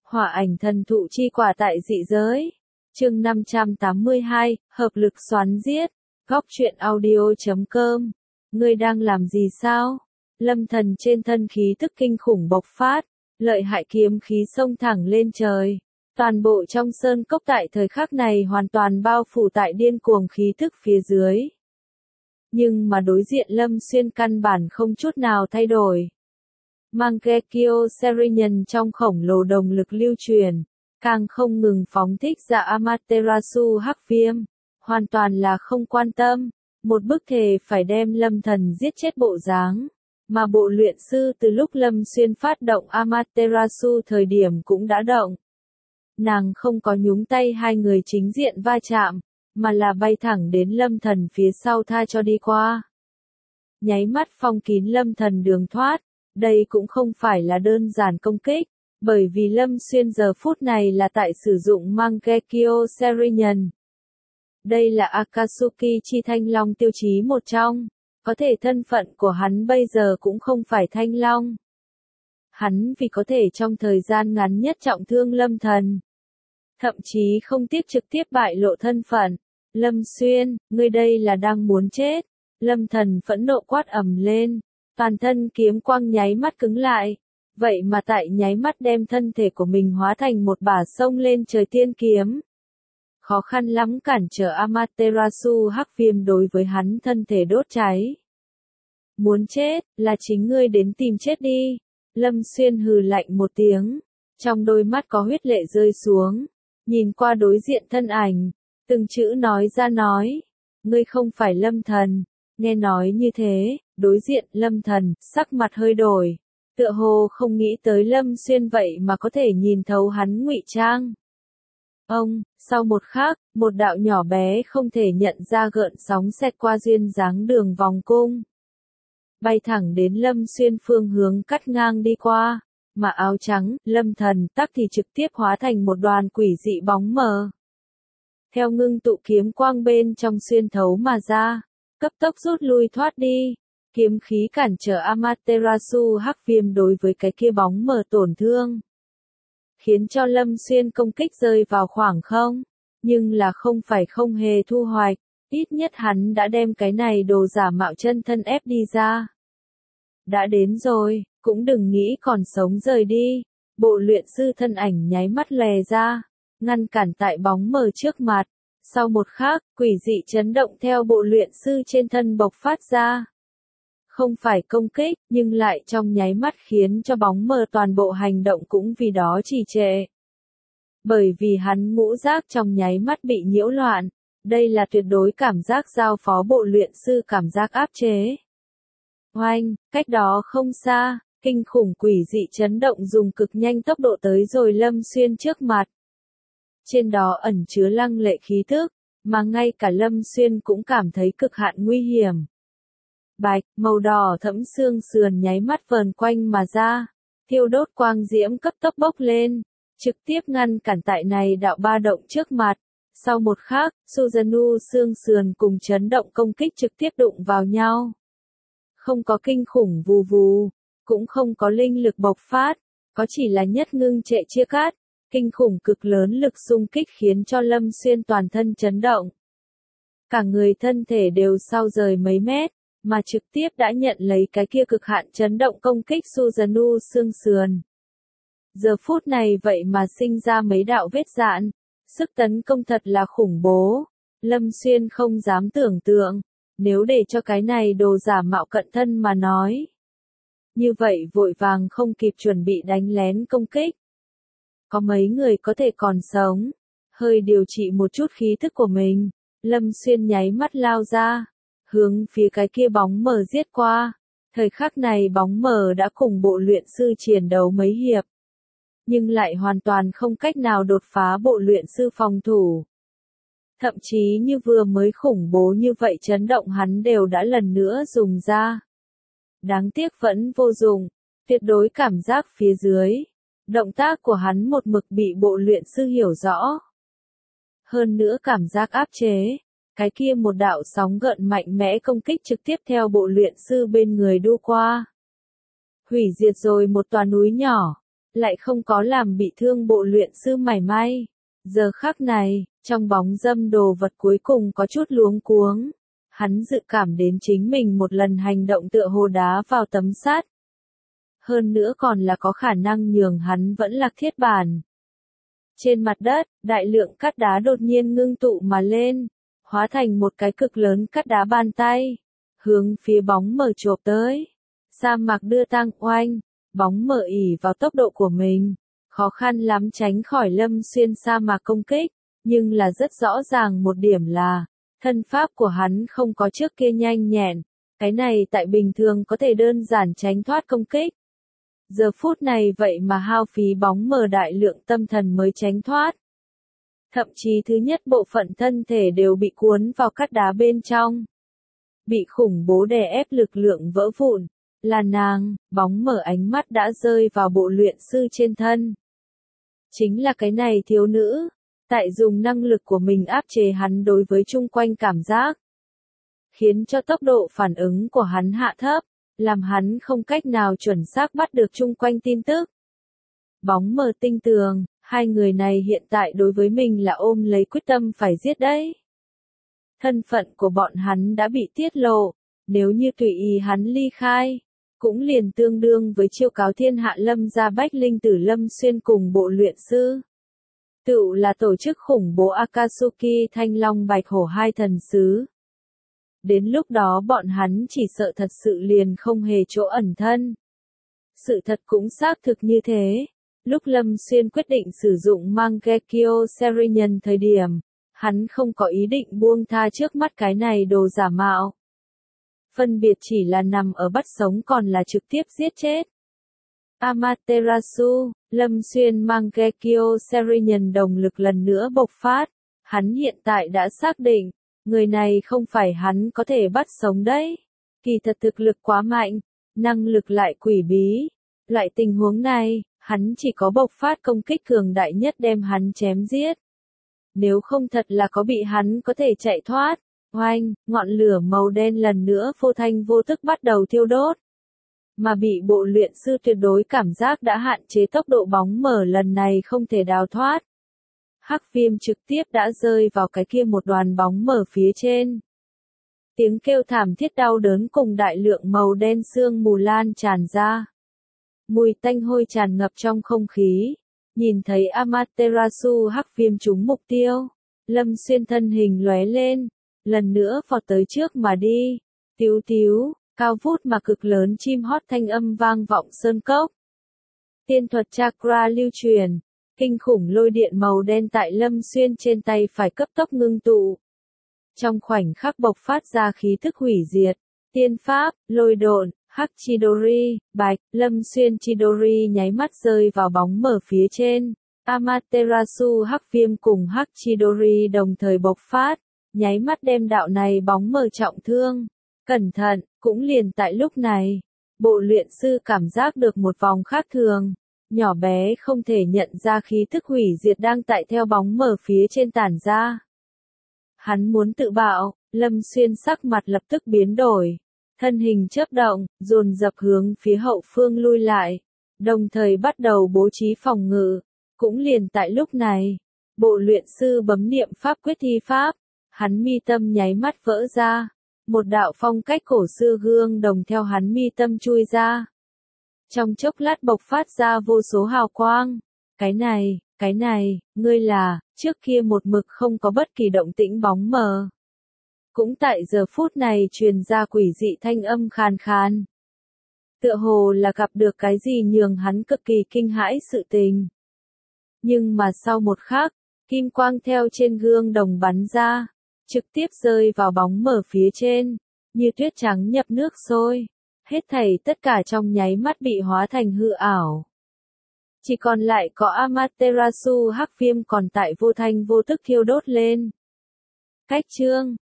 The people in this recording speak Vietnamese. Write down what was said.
Hỏa ảnh thần thụ chi quả tại dị giới. Chương 582, hợp lực xoắn giết. Góc truyện audio.com. Ngươi đang làm gì sao? Lâm Thần trên thân khí tức kinh khủng bộc phát, lợi hại kiếm khí xông thẳng lên trời. Toàn bộ trong sơn cốc tại thời khắc này hoàn toàn bao phủ tại điên cuồng khí tức phía dưới. Nhưng mà đối diện Lâm Xuyên căn bản không chút nào thay đổi. Mangekyo Serenian trong khổng lồ đồng lực lưu truyền, càng không ngừng phóng thích ra Amaterasu hắc viêm, hoàn toàn là không quan tâm, một bức thề phải đem Lâm Thần giết chết bộ dáng. Mà bộ luyện sư từ lúc Lâm Xuyên phát động Amaterasu thời điểm cũng đã động. Nàng không có nhúng tay hai người chính diện va chạm, mà là bay thẳng đến Lâm Thần phía sau tha cho đi qua. Nháy mắt phong kín Lâm Thần đường thoát, đây cũng không phải là đơn giản công kích, bởi vì Lâm Xuyên giờ phút này là tại sử dụng Mangekyo Serenian. Đây là Akatsuki chi thanh long tiêu chí một trong, có thể thân phận của hắn bây giờ cũng không phải thanh long. Hắn vì có thể trong thời gian ngắn nhất trọng thương Lâm Thần. Thậm chí không tiếc trực tiếp bại lộ thân phận. Lâm Xuyên, ngươi đây là đang muốn chết. Lâm Thần phẫn nộ quát ầm lên. Toàn thân kiếm quang nháy mắt cứng lại. Vậy mà tại nháy mắt đem thân thể của mình hóa thành một bả sông lên trời tiên kiếm. Khó khăn lắm cản trở Amaterasu hắc viêm đối với hắn thân thể đốt cháy. Muốn chết, là chính ngươi đến tìm chết đi. Lâm Xuyên hừ lạnh một tiếng. Trong đôi mắt có huyết lệ rơi xuống. Nhìn qua đối diện thân ảnh. Từng chữ nói ra nói. Ngươi không phải Lâm Thần. Nghe nói như thế, đối diện Lâm Thần, sắc mặt hơi đổi. Tựa hồ không nghĩ tới Lâm Xuyên vậy mà có thể nhìn thấu hắn ngụy trang. Sau một khắc, một đạo nhỏ bé không thể nhận ra gợn sóng xẹt qua duyên dáng đường vòng cung. Bay thẳng đến Lâm Xuyên phương hướng cắt ngang đi qua, mà áo trắng, Lâm Thần tắc thì trực tiếp hóa thành một đoàn quỷ dị bóng mờ. Theo ngưng tụ kiếm quang bên trong xuyên thấu mà ra, cấp tốc rút lui thoát đi, kiếm khí cản trở Amaterasu hắc viêm đối với cái kia bóng mờ tổn thương. Khiến cho Lâm Xuyên công kích rơi vào khoảng không, nhưng là không phải không hề thu hoạch, ít nhất hắn đã đem cái này đồ giả mạo chân thân ép đi ra. Đã đến rồi, cũng đừng nghĩ còn sống rời đi, bộ luyện sư thân ảnh nháy mắt lè ra, ngăn cản tại bóng mờ trước mặt, sau một khắc, quỷ dị chấn động theo bộ luyện sư trên thân bộc phát ra. Không phải công kích, nhưng lại trong nháy mắt khiến cho bóng mờ toàn bộ hành động cũng vì đó trì trệ. Bởi vì hắn ngũ giác trong nháy mắt bị nhiễu loạn, đây là tuyệt đối cảm giác giao phó bộ luyện sư cảm giác áp chế. Oanh, cách đó không xa, kinh khủng quỷ dị chấn động dùng cực nhanh tốc độ tới rồi Lâm Xuyên trước mặt. Trên đó ẩn chứa lăng lệ khí tức, mà ngay cả Lâm Xuyên cũng cảm thấy cực hạn nguy hiểm. Bạch, màu đỏ thẫm xương sườn nháy mắt vờn quanh mà ra, thiêu đốt quang diễm cấp tốc bốc lên, trực tiếp ngăn cản tại này đạo ba động trước mặt. Sau một khắc, Suzanu xương sườn cùng chấn động công kích trực tiếp đụng vào nhau. Không có kinh khủng vù vù, cũng không có linh lực bộc phát, có chỉ là nhất ngưng trệ chia cắt, kinh khủng cực lớn lực xung kích khiến cho Lâm Xuyên toàn thân chấn động. Cả người thân thể đều sau rời mấy mét, mà trực tiếp đã nhận lấy cái kia cực hạn chấn động công kích Suzanu xương sườn. Giờ phút này vậy mà sinh ra mấy đạo vết dạn, sức tấn công thật là khủng bố. Lâm Xuyên không dám tưởng tượng, nếu để cho cái này đồ giả mạo cận thân mà nói. Như vậy vội vàng không kịp chuẩn bị đánh lén công kích. Có mấy người có thể còn sống, hơi điều trị một chút khí thức của mình, Lâm Xuyên nháy mắt lao ra, hướng phía cái kia bóng mờ giết qua. Thời khắc này bóng mờ đã cùng bộ luyện sư chiến đấu mấy hiệp, nhưng lại hoàn toàn không cách nào đột phá bộ luyện sư phòng thủ. Thậm chí như vừa mới khủng bố như vậy chấn động hắn đều đã lần nữa dùng ra. Đáng tiếc vẫn vô dụng, tuyệt đối cảm giác phía dưới. Động tác của hắn một mực bị bộ luyện sư hiểu rõ. Hơn nữa cảm giác áp chế, cái kia một đạo sóng gợn mạnh mẽ công kích trực tiếp theo bộ luyện sư bên người đu qua. Hủy diệt rồi một tòa núi nhỏ, lại không có làm bị thương bộ luyện sư mảy may. Giờ khắc này, trong bóng dâm đồ vật cuối cùng có chút luống cuống. Hắn dự cảm đến chính mình một lần hành động tựa hồ đá vào tấm sắt. Hơn nữa còn là có khả năng nhường hắn vẫn lạc thiết bản. Trên mặt đất, đại lượng cát đá đột nhiên ngưng tụ mà lên, hóa thành một cái cực lớn cát đá bàn tay, hướng phía bóng mờ chộp tới. Sa mạc đưa tang oanh, bóng mờ ỉ vào tốc độ của mình, khó khăn lắm tránh khỏi Lâm Xuyên sa mạc công kích, nhưng là rất rõ ràng một điểm là, thân pháp của hắn không có trước kia nhanh nhẹn, cái này tại bình thường có thể đơn giản tránh thoát công kích. Giờ phút này vậy mà hao phí bóng mờ đại lượng tâm thần mới tránh thoát. Thậm chí thứ nhất bộ phận thân thể đều bị cuốn vào cát đá bên trong. Bị khủng bố đè ép lực lượng vỡ vụn, là nàng, bóng mờ ánh mắt đã rơi vào bộ luyện sư trên thân. Chính là cái này thiếu nữ, tại dùng năng lực của mình áp chế hắn đối với chung quanh cảm giác. Khiến cho tốc độ phản ứng của hắn hạ thấp, làm hắn không cách nào chuẩn xác bắt được chung quanh tin tức. Bóng mờ tinh tường, hai người này hiện tại đối với mình là ôm lấy quyết tâm phải giết đấy. Thân phận của bọn hắn đã bị tiết lộ, nếu như tùy ý hắn ly khai, cũng liền tương đương với chiêu cáo thiên hạ Lâm gia Bách Linh tử Lâm Xuyên cùng bộ luyện sư. Tựu là tổ chức khủng bố Akatsuki Thanh Long Bạch Hổ hai thần sứ. Đến lúc đó bọn hắn chỉ sợ thật sự liền không hề chỗ ẩn thân. Sự thật cũng xác thực như thế. Lúc Lâm Xuyên quyết định sử dụng Mangekyo Serinhân thời điểm, hắn không có ý định buông tha trước mắt cái này đồ giả mạo. Phân biệt chỉ là nằm ở bắt sống còn là trực tiếp giết chết. Amaterasu, Lâm Xuyên Mangekyo Serinhân đồng lực lần nữa bộc phát. Hắn hiện tại đã xác định, người này không phải hắn có thể bắt sống đấy. Kỳ thật thực lực quá mạnh, năng lực lại quỷ bí. Loại tình huống này, hắn chỉ có bộc phát công kích cường đại nhất đem hắn chém giết. Nếu không thật là có bị hắn có thể chạy thoát. Oanh, ngọn lửa màu đen lần nữa vô thanh vô tức bắt đầu thiêu đốt. Mà bị bộ luyện sư tuyệt đối cảm giác đã hạn chế tốc độ bóng mờ lần này không thể đào thoát. Hắc viêm trực tiếp đã rơi vào cái kia một đoàn bóng mờ phía trên. Tiếng kêu thảm thiết đau đớn cùng đại lượng màu đen sương mù lan tràn ra. Mùi tanh hôi tràn ngập trong không khí. Nhìn thấy Amaterasu hắc viêm trúng mục tiêu. Lâm Xuyên thân hình lóe lên. Lần nữa vọt tới trước mà đi. Tíu tíu, cao vút mà cực lớn chim hót thanh âm vang vọng sơn cốc. Tiên thuật chakra lưu truyền. Kinh khủng lôi điện màu đen tại Lâm Xuyên trên tay phải cấp tốc ngưng tụ. Trong khoảnh khắc bộc phát ra khí thức hủy diệt. Tiên pháp, lôi độn, hắc chidori, bạch, Lâm Xuyên chidori nháy mắt rơi vào bóng mờ phía trên. Amaterasu hắc viêm cùng hắc chidori đồng thời bộc phát, nháy mắt đem đạo này bóng mờ trọng thương. Cẩn thận, cũng liền tại lúc này, bộ luyện sư cảm giác được một vòng khác thường. Nhỏ bé không thể nhận ra khí thức hủy diệt đang tại theo bóng mờ phía trên tản ra. Hắn muốn tự bạo, Lâm Xuyên sắc mặt lập tức biến đổi. Thân hình chớp động, dồn dập hướng phía hậu phương lui lại. Đồng thời bắt đầu bố trí phòng ngự. Cũng liền tại lúc này, bộ luyện sư bấm niệm pháp quyết thi pháp. Hắn mi tâm nháy mắt vỡ ra. Một đạo phong cách cổ xưa gương đồng theo hắn mi tâm chui ra. Trong chốc lát bộc phát ra vô số hào quang. Cái này, ngươi là, trước kia một mực không có bất kỳ động tĩnh bóng mờ. Cũng tại giờ phút này truyền ra quỷ dị thanh âm khàn khàn. Tựa hồ là gặp được cái gì nhường hắn cực kỳ kinh hãi sự tình. Nhưng mà sau một khắc, kim quang theo trên gương đồng bắn ra, trực tiếp rơi vào bóng mờ phía trên, như tuyết trắng nhập nước sôi. Hết thảy tất cả trong nháy mắt bị hóa thành hư ảo. Chỉ còn lại có Amaterasu hắc viêm còn tại vô thanh vô tức thiêu đốt lên. Cách chương